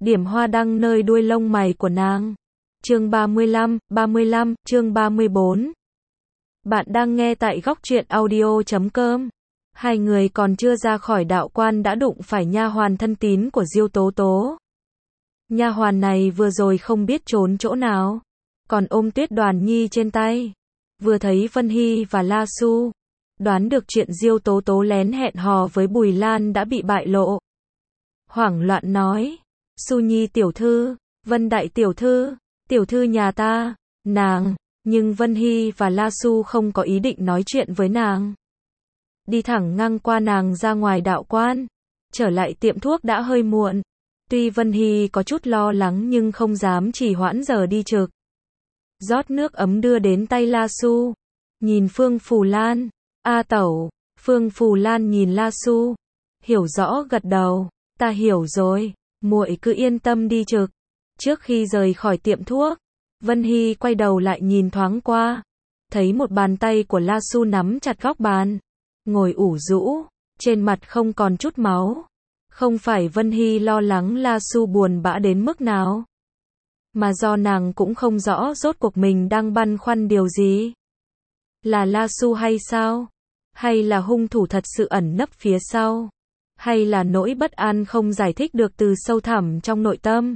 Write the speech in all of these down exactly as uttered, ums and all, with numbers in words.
điểm hoa đăng nơi đuôi lông mày của nàng. Chương ba mươi lăm, ba mươi lăm, chương ba mươi bốn. Bạn đang nghe tại góc truyện audio chấm com. Hai người còn chưa ra khỏi đạo quan đã đụng phải nha hoàn thân tín của Diêu Tố Tố. Nha hoàn này vừa rồi không biết trốn chỗ nào, còn ôm Tuyết Đoàn Nhi trên tay. Vừa thấy Vân Hy và La Su, đoán được chuyện Diêu Tố Tố lén hẹn hò với Bùi Lan đã bị bại lộ. Hoảng loạn nói, Su Nhi tiểu thư, Vân đại tiểu thư, tiểu thư nhà ta, nàng, nhưng Vân Hy và La Su không có ý định nói chuyện với nàng. Đi thẳng ngang qua nàng ra ngoài đạo quan, trở lại tiệm thuốc đã hơi muộn. Tuy Vân Hy có chút lo lắng nhưng không dám trì hoãn giờ đi trực. Rót nước ấm đưa đến tay La Su, nhìn Phương Phù Lan, a tẩu. Phương Phù Lan nhìn La Su, hiểu rõ gật đầu, ta hiểu rồi, muội cứ yên tâm đi trực. Trước khi rời khỏi tiệm thuốc, Vân Hy quay đầu lại nhìn thoáng qua, thấy một bàn tay của La Su nắm chặt góc bàn, ngồi ủ rũ, trên mặt không còn chút máu. Không phải Vân Hy lo lắng La Su buồn bã đến mức nào, mà do nàng cũng không rõ rốt cuộc mình đang băn khoăn điều gì. Là La Su hay sao? Hay là hung thủ thật sự ẩn nấp phía sau? Hay là nỗi bất an không giải thích được từ sâu thẳm trong nội tâm?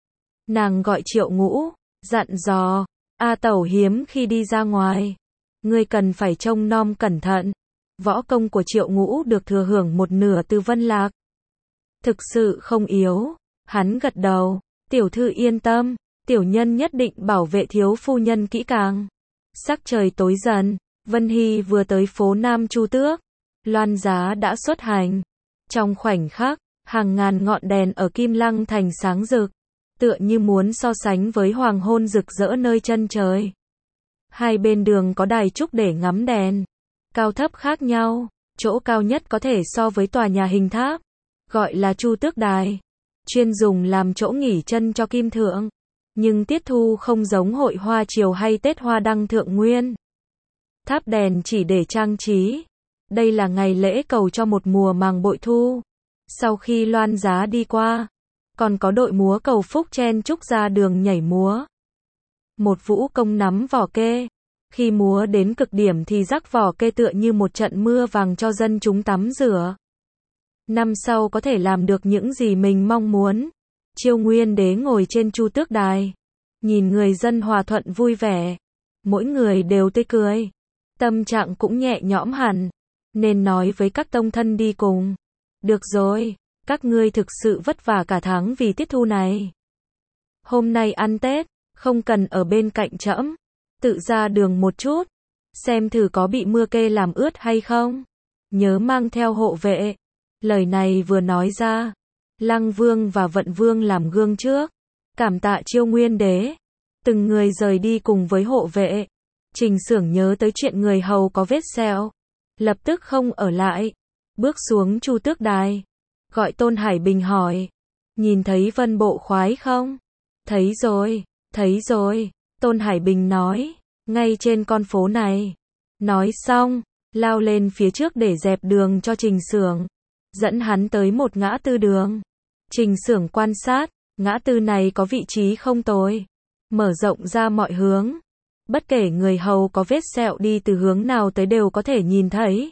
Nàng gọi Triệu Ngũ, dặn dò, A tẩu hiếm khi đi ra ngoài, ngươi cần phải trông nom cẩn thận. Võ công của Triệu Ngũ được thừa hưởng một nửa từ Vân Lạc, thực sự không yếu. Hắn gật đầu, tiểu thư yên tâm, tiểu nhân nhất định bảo vệ thiếu phu nhân kỹ càng. Sắc trời tối dần, Vân Hy vừa tới phố Nam Chu Tước, loan giá đã xuất hành. Trong khoảnh khắc, hàng ngàn ngọn đèn ở Kim Lăng Thành sáng rực, tựa như muốn so sánh với hoàng hôn rực rỡ nơi chân trời. Hai bên đường có đài trúc để ngắm đèn, cao thấp khác nhau, chỗ cao nhất có thể so với tòa nhà hình tháp, gọi là Chu Tước Đài, chuyên dùng làm chỗ nghỉ chân cho kim thượng. Nhưng tiết thu không giống hội hoa triều hay Tết hoa đăng thượng nguyên. Tháp đèn chỉ để trang trí. Đây là ngày lễ cầu cho một mùa màng bội thu. Sau khi loan giá đi qua, còn có đội múa cầu phúc chen chúc ra đường nhảy múa. Một vũ công nắm vỏ kê, khi múa đến cực điểm thì rắc vỏ kê tựa như một trận mưa vàng cho dân chúng tắm rửa. Năm sau có thể làm được những gì mình mong muốn. Chiêu Nguyên Đế ngồi trên Chu Tước Đài, nhìn người dân hòa thuận vui vẻ, mỗi người đều tươi cười, tâm trạng cũng nhẹ nhõm hẳn, nên nói với các tông thân đi cùng, được rồi, các ngươi thực sự vất vả cả tháng vì tiết thu này. Hôm nay ăn Tết, không cần ở bên cạnh trẫm, tự ra đường một chút, xem thử có bị mưa kê làm ướt hay không. Nhớ mang theo hộ vệ. Lời này vừa nói ra, Lăng Vương và Vận Vương làm gương trước, cảm tạ Chiêu Nguyên Đế, từng người rời đi cùng với hộ vệ. Trình Xưởng nhớ tới chuyện người hầu có vết sẹo, lập tức không ở lại, bước xuống Chu Tước Đài, gọi Tôn Hải Bình hỏi, nhìn thấy Vân Bộ Khoái không? Thấy rồi, thấy rồi, Tôn Hải Bình nói, ngay trên con phố này. Nói xong, lao lên phía trước để dẹp đường cho Trình Xưởng, dẫn hắn tới một ngã tư đường. Trình Xưởng quan sát, ngã tư này có vị trí không tồi, mở rộng ra mọi hướng. Bất kể người hầu có vết sẹo đi từ hướng nào tới đều có thể nhìn thấy.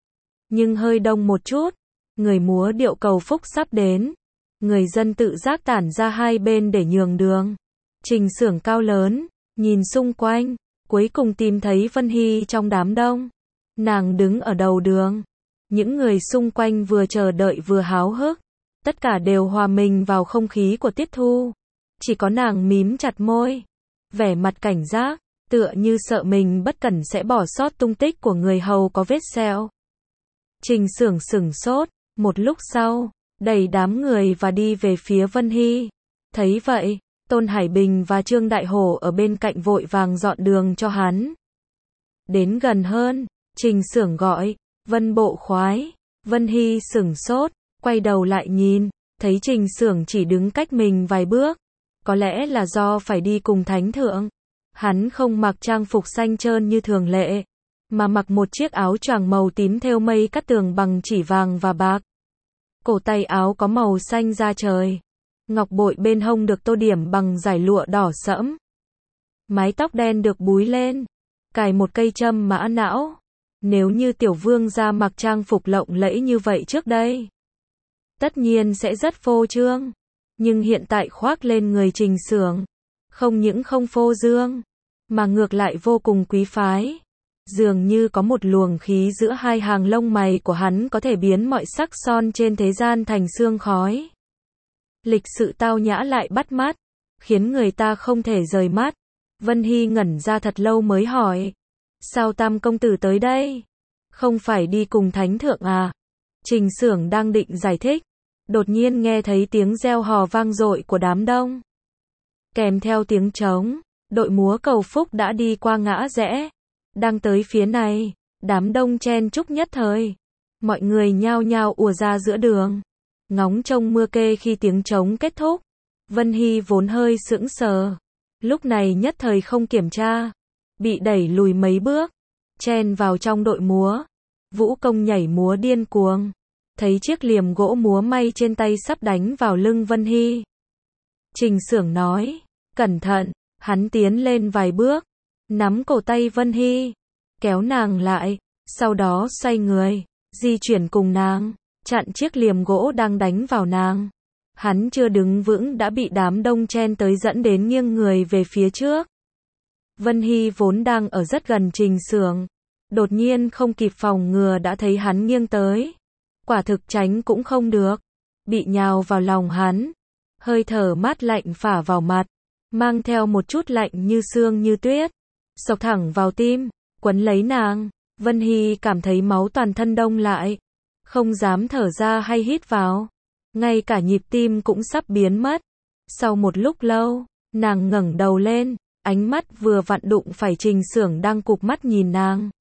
Nhưng hơi đông một chút, người múa điệu cầu phúc sắp đến. Người dân tự giác tản ra hai bên để nhường đường. Trình Xưởng cao lớn, nhìn xung quanh, cuối cùng tìm thấy Vân Hy trong đám đông. Nàng đứng ở đầu đường. Những người xung quanh vừa chờ đợi vừa háo hức. Tất cả đều hòa mình vào không khí của tiết thu. Chỉ có nàng mím chặt môi, vẻ mặt cảnh giác, tựa như sợ mình bất cẩn sẽ bỏ sót tung tích của người hầu có vết sẹo. Trình Xưởng sửng sốt, một lúc sau, đẩy đám người và đi về phía Vân Hy. Thấy vậy, Tôn Hải Bình và Trương Đại Hổ ở bên cạnh vội vàng dọn đường cho hắn. Đến gần hơn, Trình Xưởng gọi, Vân Bộ Khoái. Vân Hy sửng sốt, quay đầu lại nhìn, thấy Trình Xưởng chỉ đứng cách mình vài bước. Có lẽ là do phải đi cùng thánh thượng. Hắn không mặc trang phục xanh trơn như thường lệ, mà mặc một chiếc áo choàng màu tím thêu mây cắt tường bằng chỉ vàng và bạc. Cổ tay áo có màu xanh da trời. ngọc bội bên hông được tô điểm bằng dải lụa đỏ sẫm. Mái tóc đen được búi lên, cài một cây châm mã não. Nếu như tiểu vương gia mặc trang phục lộng lẫy như vậy trước đây, tất nhiên sẽ rất phô trương. Nhưng hiện tại khoác lên người Trình Xưởng, không những không phô dương, mà ngược lại vô cùng quý phái. Dường như có một luồng khí giữa hai hàng lông mày của hắn có thể biến mọi sắc son trên thế gian thành sương khói. Lịch sự tao nhã lại bắt mắt, khiến người ta không thể rời mắt. Vân Hy ngẩn ra thật lâu mới hỏi, sao Tam công tử tới đây? Không phải đi cùng thánh thượng à? Trình Xưởng đang định giải thích, đột nhiên nghe thấy tiếng reo hò vang dội của đám đông. Kèm theo tiếng trống, đội múa cầu phúc đã đi qua ngã rẽ, đang tới phía này. Đám đông chen chúc nhất thời, mọi người nhao nhao ùa ra giữa đường, ngóng trông mưa kê. Khi tiếng trống kết thúc, Vân Hy vốn hơi sững sờ, lúc này nhất thời không kiểm tra, bị đẩy lùi mấy bước, chen vào trong đội múa. Vũ công nhảy múa điên cuồng, thấy chiếc liềm gỗ múa may trên tay sắp đánh vào lưng Vân Hy. Trình Xưởng nói, cẩn thận. Hắn tiến lên vài bước, nắm cổ tay Vân Hy, kéo nàng lại, sau đó xoay người, di chuyển cùng nàng, chặn chiếc liềm gỗ đang đánh vào nàng. Hắn chưa đứng vững đã bị đám đông chen tới dẫn đến nghiêng người về phía trước. Vân Hy vốn đang ở rất gần Trình Xưởng, đột nhiên không kịp phòng ngừa đã thấy hắn nghiêng tới. Quả thực tránh cũng không được, bị nhào vào lòng hắn, hơi thở mát lạnh phả vào mặt, mang theo một chút lạnh như sương như tuyết, xộc thẳng vào tim, quấn lấy nàng. Vân Hy cảm thấy máu toàn thân đông lại, không dám thở ra hay hít vào, ngay cả nhịp tim cũng sắp biến mất. Sau một lúc lâu, nàng ngẩng đầu lên, ánh mắt vừa vặn đụng phải Trình Xưởng đang cụp mắt nhìn nàng.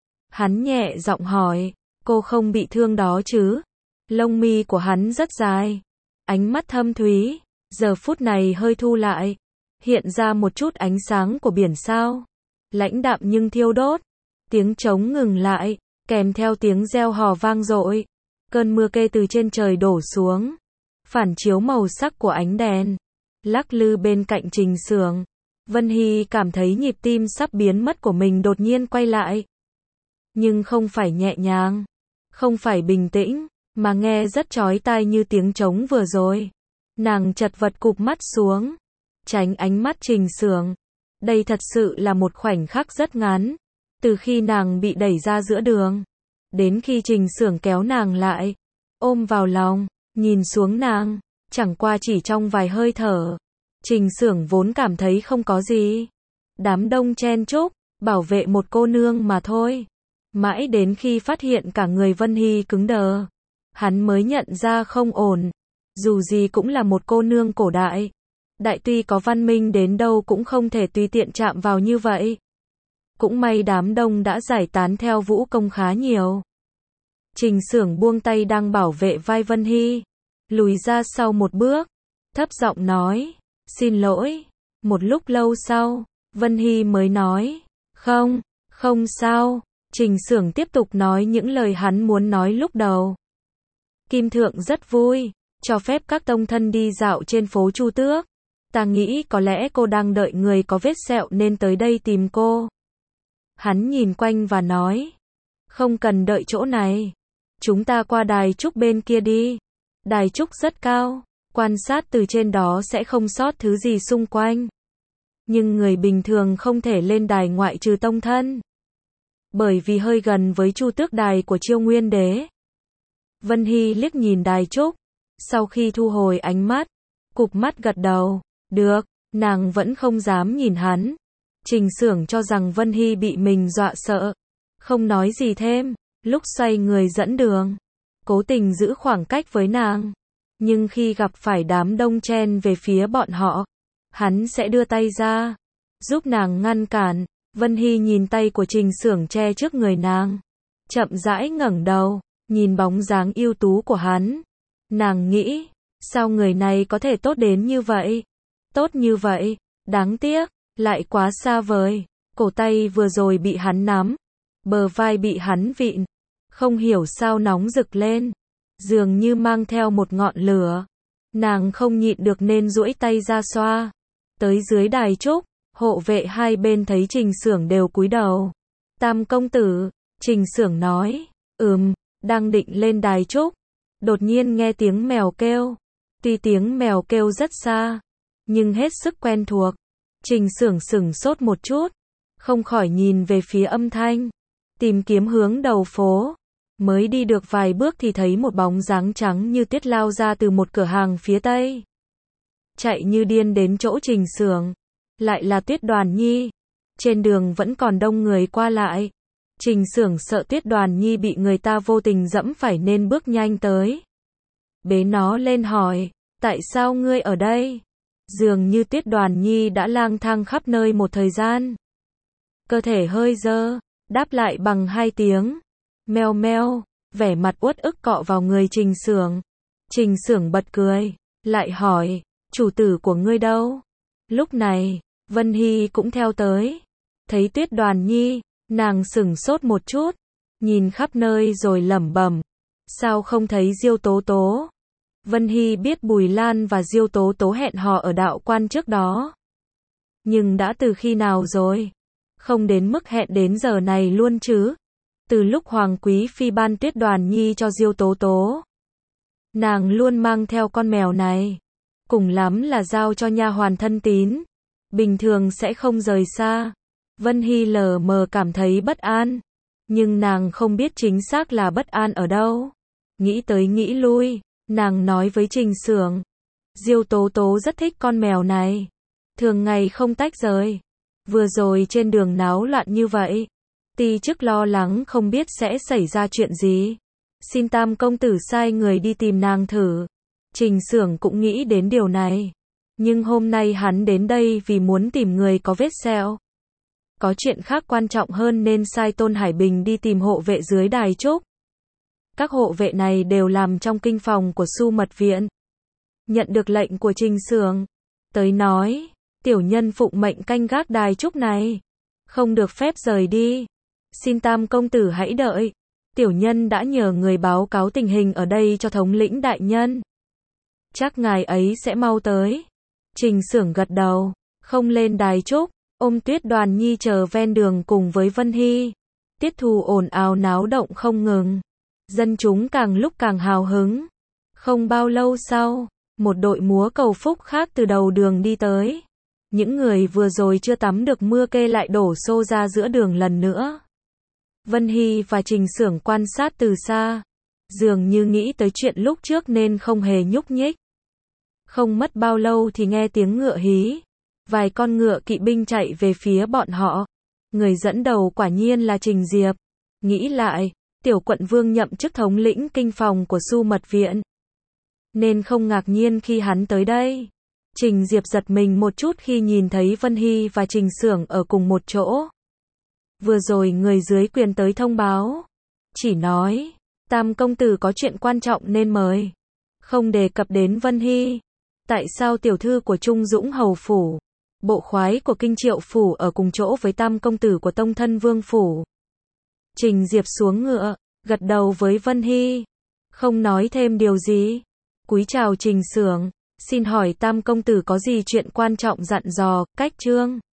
Hắn nhẹ giọng hỏi, cô không bị thương đó chứ? Lông mi của hắn rất dài, ánh mắt thâm thúy, giờ phút này hơi thu lại, hiện ra một chút ánh sáng của biển sao, lãnh đạm nhưng thiêu đốt. Tiếng trống ngừng lại, kèm theo tiếng reo hò vang dội. Cơn mưa kê từ trên trời đổ xuống, phản chiếu màu sắc của ánh đèn, lắc lư bên cạnh Trình Xưởng. Vân Hy cảm thấy nhịp tim sắp biến mất của mình đột nhiên quay lại. Nhưng không phải nhẹ nhàng, không phải bình tĩnh, mà nghe rất chói tai như tiếng trống vừa rồi. Nàng chật vật cụp mắt xuống, tránh ánh mắt Trình Xưởng. Đây thật sự là một khoảnh khắc rất ngắn, từ khi nàng bị đẩy ra giữa đường, đến khi Trình Xưởng kéo nàng lại, ôm vào lòng, nhìn xuống nàng, chẳng qua chỉ trong vài hơi thở. Trình Xưởng vốn cảm thấy không có gì, đám đông chen chúc, bảo vệ một cô nương mà thôi. Mãi đến khi phát hiện cả người Vân Hy cứng đờ, hắn mới nhận ra không ổn. Dù gì cũng là một cô nương cổ đại, đại tuy có văn minh đến đâu cũng không thể tùy tiện chạm vào như vậy. Cũng may đám đông đã giải tán theo vũ công khá nhiều. Trình Xưởng buông tay đang bảo vệ vai Vân Hy, lùi ra sau một bước, thấp giọng nói, xin lỗi. Một lúc lâu sau, Vân Hy mới nói, không, không sao. Trình Xưởng tiếp tục nói những lời hắn muốn nói lúc đầu. Kim Thượng rất vui, cho phép các tông thân đi dạo trên phố Chu Tước. Ta nghĩ có lẽ cô đang đợi người có vết sẹo nên tới đây tìm cô. Hắn nhìn quanh và nói, không cần đợi chỗ này, chúng ta qua đài trúc bên kia đi. Đài trúc rất cao, quan sát từ trên đó sẽ không sót thứ gì xung quanh. Nhưng người bình thường không thể lên đài ngoại trừ tông thân, bởi vì hơi gần với Chu Tước đài của Chiêu Nguyên Đế. Vân Hy liếc nhìn đài trúc, sau khi thu hồi ánh mắt, cụp mắt gật đầu, được. Nàng vẫn không dám nhìn hắn. Trình Xưởng cho rằng Vân Hy bị mình dọa sợ, không nói gì thêm, lúc xoay người dẫn đường, cố tình giữ khoảng cách với nàng. Nhưng khi gặp phải đám đông chen về phía bọn họ, hắn sẽ đưa tay ra, giúp nàng ngăn cản. Vân Hy nhìn tay của Trình Xưởng che trước người nàng, chậm rãi ngẩng đầu, nhìn bóng dáng ưu tú của hắn. Nàng nghĩ, sao người này có thể tốt đến như vậy? Tốt như vậy, đáng tiếc, lại quá xa vời. Cổ tay vừa rồi bị hắn nắm, bờ vai bị hắn vịn, không hiểu sao nóng rực lên, dường như mang theo một ngọn lửa. Nàng không nhịn được nên duỗi tay ra xoa. Tới dưới đài trúc, hộ vệ hai bên thấy Trình Xưởng đều cúi đầu. Tam công tử, Trình Xưởng nói, ừm, đang định lên đài trúc. Đột nhiên nghe tiếng mèo kêu. Tuy tiếng mèo kêu rất xa, nhưng hết sức quen thuộc. Trình Xưởng sửng sốt một chút, không khỏi nhìn về phía âm thanh, tìm kiếm hướng đầu phố. Mới đi được vài bước thì thấy một bóng dáng trắng như tuyết lao ra từ một cửa hàng phía tây. Chạy như điên đến chỗ Trình Xưởng, lại là Tuyết Đoàn Nhi. Trên đường vẫn còn đông người qua lại. Trình Xưởng sợ Tuyết Đoàn Nhi bị người ta vô tình dẫm phải nên bước nhanh tới. Bế nó lên hỏi, tại sao ngươi ở đây? Dường như Tuyết Đoàn Nhi đã lang thang khắp nơi một thời gian. Cơ thể hơi dơ, đáp lại bằng hai tiếng. Meo meo, vẻ mặt uất ức cọ vào người Trình Xưởng. Trình Xưởng bật cười, lại hỏi, chủ tử của ngươi đâu? Lúc này, Vân Hy cũng theo tới. Thấy Tuyết Đoàn Nhi, nàng sửng sốt một chút, nhìn khắp nơi rồi lẩm bẩm, sao không thấy Diêu Tố Tố? Vân Hy biết Bùi Lan và Diêu Tố Tố hẹn hò ở đạo quan trước đó. Nhưng đã từ khi nào rồi? Không đến mức hẹn đến giờ này luôn chứ? Từ lúc Hoàng Quý Phi ban Tuyết Đoàn Nhi cho Diêu Tố Tố, nàng luôn mang theo con mèo này. Cùng lắm là giao cho nha hoàn thân tín. Bình thường sẽ không rời xa. Vân Hy lờ mờ cảm thấy bất an. Nhưng nàng không biết chính xác là bất an ở đâu. Nghĩ tới nghĩ lui, nàng nói với Trình Xưởng, Diêu Tố Tố rất thích con mèo này. Thường ngày không tách rời. Vừa rồi trên đường náo loạn như vậy. Ti chức lo lắng không biết sẽ xảy ra chuyện gì. Xin Tam công tử sai người đi tìm nàng thử. Trình Xưởng cũng nghĩ đến điều này. Nhưng hôm nay hắn đến đây vì muốn tìm người có vết sẹo. Có chuyện khác quan trọng hơn nên sai Tôn Hải Bình đi tìm hộ vệ dưới đài trúc. Các hộ vệ này đều làm trong kinh phòng của Su Mật Viện. Nhận được lệnh của Trình Xưởng, tới nói, tiểu nhân phụng mệnh canh gác đài trúc này, không được phép rời đi. Xin Tam công tử hãy đợi. Tiểu nhân đã nhờ người báo cáo tình hình ở đây cho thống lĩnh đại nhân. Chắc ngài ấy sẽ mau tới. Trình Xưởng gật đầu, không lên đài trúc, ôm Tuyết Đoàn Nhi chờ ven đường cùng với Vân Hy. Tiết thù ồn ào náo động không ngừng. Dân chúng càng lúc càng hào hứng. Không bao lâu sau, một đội múa cầu phúc khác từ đầu đường đi tới. Những người vừa rồi chưa tắm được mưa kê lại đổ xô ra giữa đường lần nữa. Vân Hy và Trình Xưởng quan sát từ xa, dường như nghĩ tới chuyện lúc trước nên không hề nhúc nhích. Không mất bao lâu thì nghe tiếng ngựa hí. Vài con ngựa kỵ binh chạy về phía bọn họ. Người dẫn đầu quả nhiên là Trình Diệp. Nghĩ lại, tiểu quận vương nhậm chức thống lĩnh kinh phòng của Su Mật Viện, nên không ngạc nhiên khi hắn tới đây. Trình Diệp giật mình một chút khi nhìn thấy Vân Hy và Trình Xưởng ở cùng một chỗ. Vừa rồi người dưới quyền tới thông báo. Chỉ nói, Tam công tử có chuyện quan trọng nên mời. Không đề cập đến Vân Hy. Tại sao tiểu thư của Trung Dũng Hầu Phủ, bộ khoái của Kinh Triệu Phủ ở cùng chỗ với Tam công tử của Tông Thân Vương Phủ? Trình Diệp xuống ngựa, gật đầu với Vân Hy. Không nói thêm điều gì. Cúi chào Trình Xưởng. Xin hỏi Tam công tử có gì chuyện quan trọng dặn dò, cách trương?